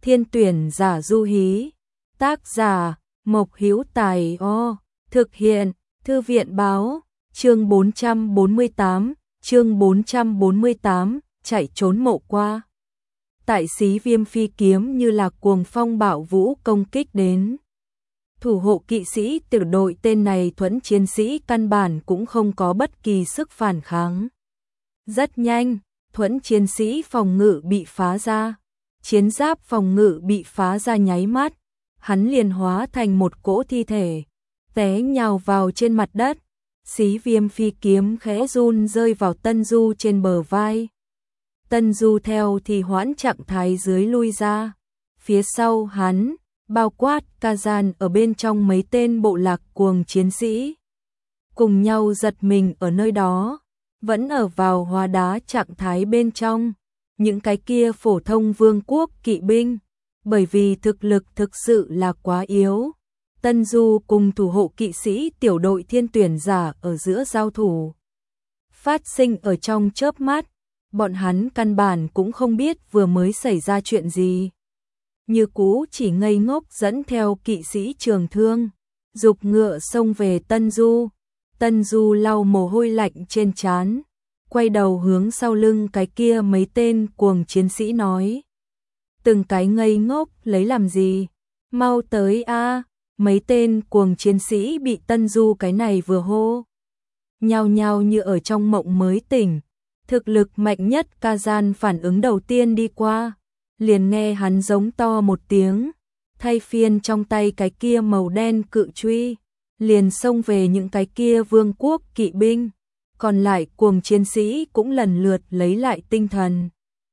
Thiên tuyển giả Du Hí. Tác giả Mộc Hữu Tài. Thực hiện Thư viện báo. Chương 448, chạy trốn mộ qua. Tại Xí Viêm phi kiếm như là cuồng phong bạo vũ công kích đến. Thủ hộ kỵ sĩ tiểu đội tên này thuẫn chiến sĩ căn bản cũng không có bất kỳ sức phản kháng. Rất nhanh, thuẫn chiến sĩ phòng ngự bị phá ra. Chiến giáp phòng ngự bị phá ra nháy mắt, hắn liền hóa thành một cỗ thi thể, té nhào vào trên mặt đất. Xí Viêm phi kiếm khẽ run rơi vào Tân Du trên bờ vai. Tân Du theo thì hoãn trạng thái dưới lui ra. Phía sau hắn, bao quát Kazan ở bên trong mấy tên bộ lạc cuồng chiến sĩ. Cùng nhau giật mình ở nơi đó, vẫn ở vào hóa đá trạng thái bên trong. Những cái kia phổ thông vương quốc kỵ binh, bởi vì thực lực thực sự là quá yếu. Tân Du cùng thủ hộ kỵ sĩ tiểu đội thiên tuyển giả ở giữa giao thủ. Phát sinh ở trong chớp mắt, bọn hắn căn bản cũng không biết vừa mới xảy ra chuyện gì. Như cũ chỉ ngây ngốc dẫn theo kỵ sĩ trường thương, giục ngựa xông về Tân Du. Tân Du lau mồ hôi lạnh trên trán, quay đầu hướng sau lưng cái kia mấy tên cuồng chiến sĩ nói. Từng cái ngây ngốc lấy làm gì? Mau tới a! Mấy tên cuồng chiến sĩ bị Tân Du cái này vừa hô. Nhao nhao như ở trong mộng mới tỉnh. Thực lực mạnh nhất Kazan phản ứng đầu tiên đi qua. Liền nghe hắn giống to một tiếng. Thay phiên trong tay cái kia màu đen cự truy. Liền xông về những cái kia vương quốc kỵ binh. Còn lại cuồng chiến sĩ cũng lần lượt lấy lại tinh thần.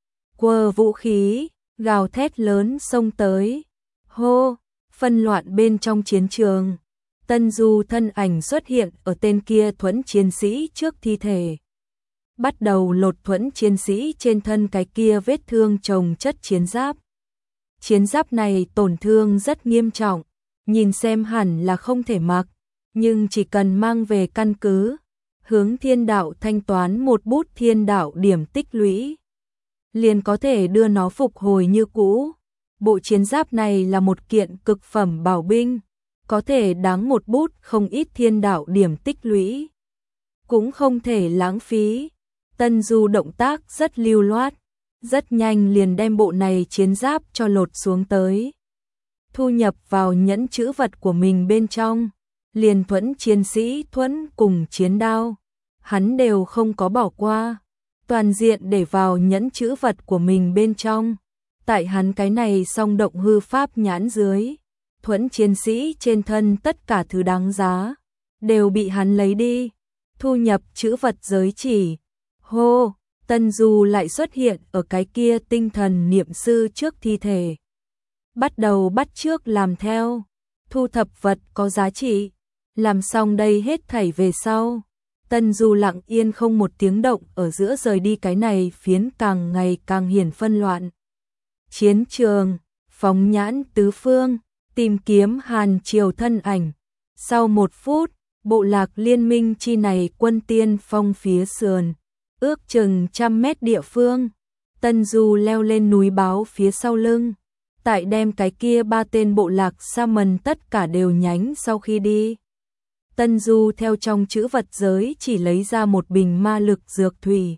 Quơ vũ khí, gào thét lớn xông tới. Hô! Phân loạn bên trong chiến trường. Tân Du thân ảnh xuất hiện ở tên kia thuẫn chiến sĩ trước thi thể. Bắt đầu lột thuẫn chiến sĩ trên thân cái kia vết thương chồng chất chiến giáp. Chiến giáp này tổn thương rất nghiêm trọng, nhìn xem hẳn là không thể mặc, nhưng chỉ cần mang về căn cứ, hướng thiên đạo thanh toán một bút thiên đạo điểm tích lũy, liền có thể đưa nó phục hồi như cũ. Bộ chiến giáp này là một kiện cực phẩm bảo binh, có thể đáng một bút không ít thiên đạo điểm tích lũy. Cũng không thể lãng phí. Tân Du động tác rất lưu loát, rất nhanh liền đem bộ này chiến giáp cho lột xuống tới. Thu nhập vào nhẫn chữ vật của mình bên trong, liền thuẫn chiến sĩ thuẫn cùng chiến đao. Hắn đều không có bỏ qua, toàn diện để vào nhẫn chữ vật của mình bên trong. Tại hắn cái này song động hư pháp nhãn dưới, thuẫn chiến sĩ trên thân tất cả thứ đáng giá, đều bị hắn lấy đi, thu nhập chữ vật giới chỉ. Hô, Tân Du lại xuất hiện ở cái kia tinh thần niệm sư trước thi thể. Bắt đầu bắt chước làm theo, thu thập vật có giá trị, làm xong đây hết thảy về sau. Tân Du lặng yên không một tiếng động ở giữa rời đi cái này phiến càng ngày càng hiển phân loạn. Chiến trường, phóng nhãn tứ phương, tìm kiếm Hàn Triều thân ảnh. Sau 1 phút, bộ lạc liên minh chi này quân tiên phong phía sườn, ước chừng 100 mét địa phương. Tân Du leo lên núi báo phía sau lưng, tại đem cái kia 3 tên bộ lạc sa mần tất cả đều nhánh sau khi đi. Tân Du theo trong chữ vật giới chỉ lấy ra một bình ma lực dược thủy.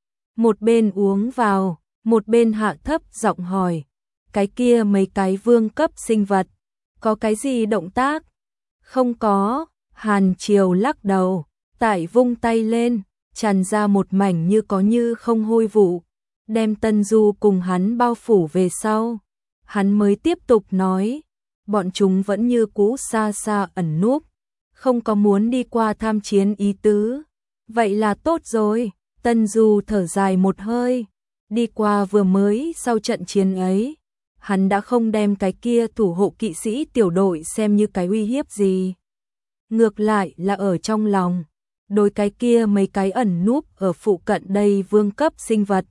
Một bên uống vào, một bên hạ thấp giọng hỏi, cái kia mấy cái vương cấp sinh vật, có cái gì động tác? Không có, Hàn Triều lắc đầu, tại vung tay lên, tràn ra một mảnh như có như không hôi vụ, đem Tân Du cùng hắn bao phủ về sau. Hắn mới tiếp tục nói, bọn chúng vẫn như cũ xa xa ẩn núp, không có muốn đi qua tham chiến ý tứ. Vậy là tốt rồi. Tân Du thở dài một hơi, đi qua vừa mới sau trận chiến ấy, hắn đã không đem cái kia thủ hộ kỵ sĩ tiểu đội xem như cái uy hiếp gì. Ngược lại là ở trong lòng, đối cái kia mấy cái ẩn núp ở phụ cận đây vương cấp sinh vật,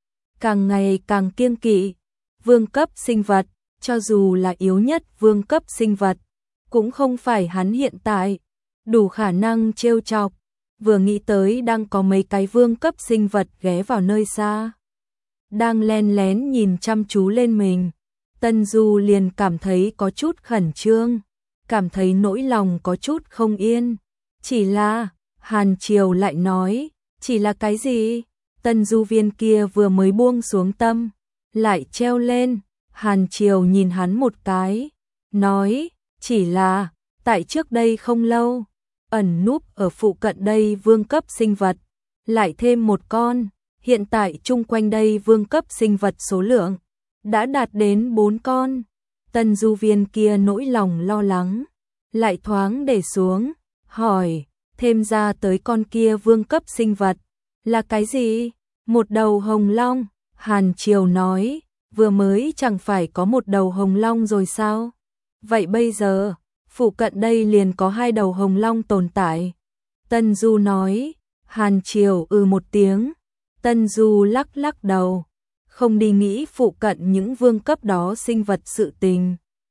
càng ngày càng kiêng kỵ. Vương cấp sinh vật, cho dù là yếu nhất vương cấp sinh vật, cũng không phải hắn hiện tại đủ khả năng trêu chọc. Vừa nghĩ tới đang có mấy cái vương cấp sinh vật ghé vào nơi xa, đang len lén nhìn chăm chú lên mình. Tân Du liền cảm thấy có chút khẩn trương, cảm thấy nỗi lòng có chút không yên. Chỉ là, Hàn Triều lại nói, chỉ là cái gì? Tân Du viên kia vừa mới buông xuống tâm, lại treo lên. Hàn Triều nhìn hắn một cái, nói, chỉ là, tại trước đây không lâu, ẩn núp ở phụ cận đây vương cấp sinh vật, lại thêm một con, hiện tại chung quanh đây vương cấp sinh vật số lượng đã đạt đến 4 con. Tân Du viên kia nỗi lòng lo lắng, lại thoáng để xuống, hỏi, thêm ra tới con kia vương cấp sinh vật, là cái gì? Một đầu hồng long. Hàn Triều nói, vừa mới chẳng phải có một đầu hồng long rồi sao? Vậy bây giờ, phụ cận đây liền có 2 đầu hồng long tồn tại. Tân Du nói. Hàn Triều một tiếng. Tân Du lắc lắc đầu, không đi nghĩ phụ cận những vương cấp đó sinh vật sự tình.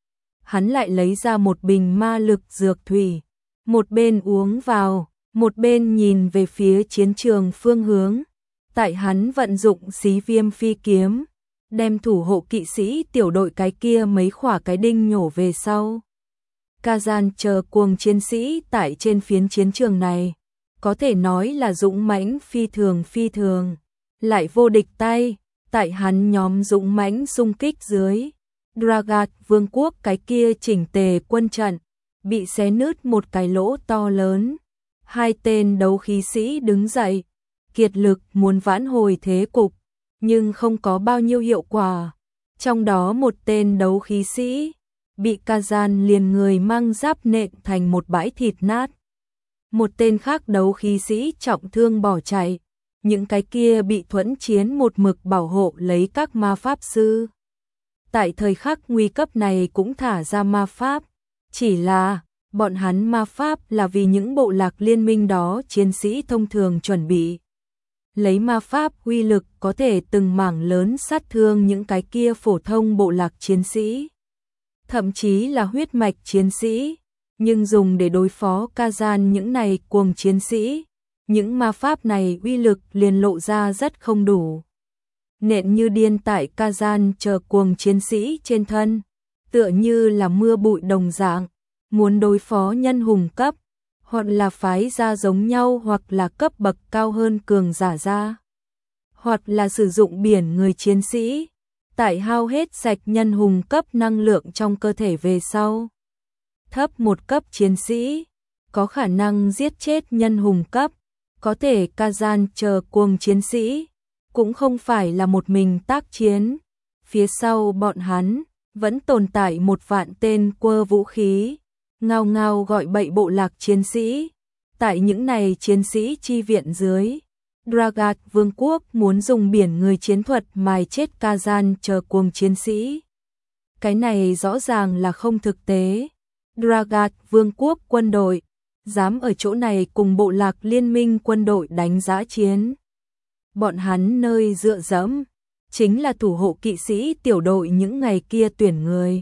Hắn lại lấy ra một bình ma lực dược thủy, một bên uống vào, một bên nhìn về phía chiến trường phương hướng. Tại hắn vận dụng xí viêm phi kiếm, đem thủ hộ kỵ sĩ tiểu đội cái kia mấy khỏa cái đinh nhổ về sau. Kazan chờ cuồng chiến sĩ tại trên phiến chiến trường này, có thể nói là dũng mãnh phi thường, lại vô địch tay. Tại hắn nhóm dũng mãnh xung kích dưới, Dragat vương quốc cái kia chỉnh tề quân trận bị xé nứt một cái lỗ to lớn. 2 tên đấu khí sĩ đứng dậy, kiệt lực muốn vãn hồi thế cục, nhưng không có bao nhiêu hiệu quả. Trong đó một tên đấu khí sĩ bị Kazan liền người mang giáp nện thành một bãi thịt nát. Một tên khác đấu khí sĩ trọng thương bỏ chạy. Những cái kia bị thuẫn chiến một mực bảo hộ lấy các ma pháp sư. Tại thời khắc nguy cấp này cũng thả ra ma pháp. Chỉ là, bọn hắn ma pháp là vì những bộ lạc liên minh đó chiến sĩ thông thường chuẩn bị. Lấy ma pháp uy lực có thể từng mảng lớn sát thương những cái kia phổ thông bộ lạc chiến sĩ. Thậm chí là huyết mạch chiến sĩ. Nhưng dùng để đối phó Kazan những này cuồng chiến sĩ. Những ma pháp này uy lực liền lộ ra rất không đủ. Nện như điên tại Kazan chờ cuồng chiến sĩ trên thân, tựa như là mưa bụi đồng dạng, muốn đối phó nhân hùng cấp, hoặc là phái ra giống nhau hoặc là cấp bậc cao hơn cường giả ra, hoặc là sử dụng biển người chiến sĩ, tại hao hết sạch nhân hùng cấp năng lượng trong cơ thể về sau. Thấp một cấp chiến sĩ, có khả năng giết chết nhân hùng cấp. Có thể Kazan chờ cuồng chiến sĩ, cũng không phải là một mình tác chiến. Phía sau bọn hắn, vẫn tồn tại 1 vạn tên quơ vũ khí, ngao ngao gọi bậy bộ lạc chiến sĩ. Tại những này chiến sĩ chi viện dưới, Dragat vương quốc muốn dùng biển người chiến thuật mài chết Kazan chờ cuồng chiến sĩ. Cái này rõ ràng là không thực tế. Dragat vương quốc quân đội dám ở chỗ này cùng bộ lạc liên minh quân đội đánh giã chiến. Bọn hắn nơi dựa dẫm, chính là thủ hộ kỵ sĩ tiểu đội những ngày kia tuyển người.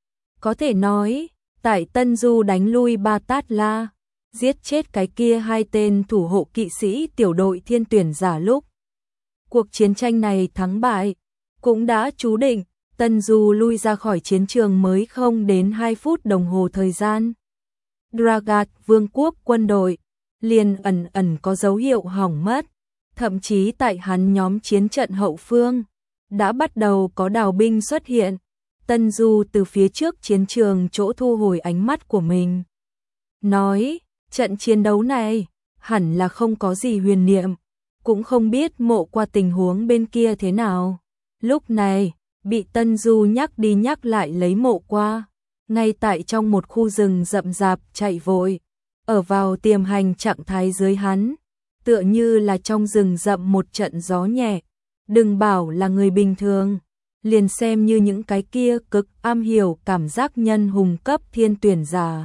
Có thể nói, tại Tân Du đánh lui Ba Tát La, giết chết cái kia 2 tên thủ hộ kỵ sĩ tiểu đội thiên tuyển giả lúc. Cuộc chiến tranh này thắng bại, cũng đã chú định, Tân Du lui ra khỏi chiến trường mới không đến 2 phút đồng hồ thời gian. Dragat vương quốc quân đội liền ẩn có dấu hiệu hỏng mất, thậm chí tại hắn nhóm chiến trận hậu phương đã bắt đầu có đào binh xuất hiện. Tân Du từ phía trước chiến trường chỗ thu hồi ánh mắt của mình, nói, trận chiến đấu này hẳn là không có gì huyền niệm, cũng không biết Mộ Qua tình huống bên kia thế nào. Lúc này, bị Tân Du nhắc đi nhắc lại lấy Mộ Qua, ngay tại trong một khu rừng rậm rạp chạy vội, ở vào tiềm hành trạng thái dưới hắn, tựa như là trong rừng rậm một trận gió nhẹ. Đừng bảo là người bình thường, liền xem như những cái kia cực am hiểu cảm giác nhân hùng cấp thiên tuyển giả,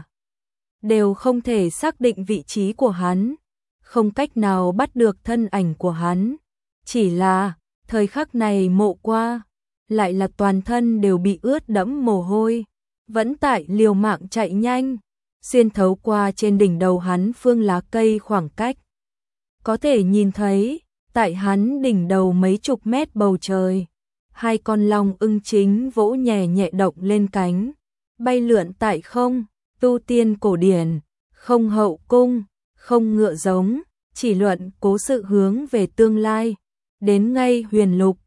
đều không thể xác định vị trí của hắn, không cách nào bắt được thân ảnh của hắn. Chỉ là, thời khắc này Mộ Qua lại là toàn thân đều bị ướt đẫm mồ hôi, vẫn tại liều mạng chạy nhanh, xuyên thấu qua trên đỉnh đầu hắn phương lá cây khoảng cách. Có thể nhìn thấy, tại hắn đỉnh đầu mấy chục mét bầu trời, hai con long ưng chính vỗ nhẹ nhẹ động lên cánh, bay lượn tại không, tu tiên cổ điển, không hậu cung, không ngựa giống, chỉ luận cố sự hướng về tương lai, đến ngay huyền lục,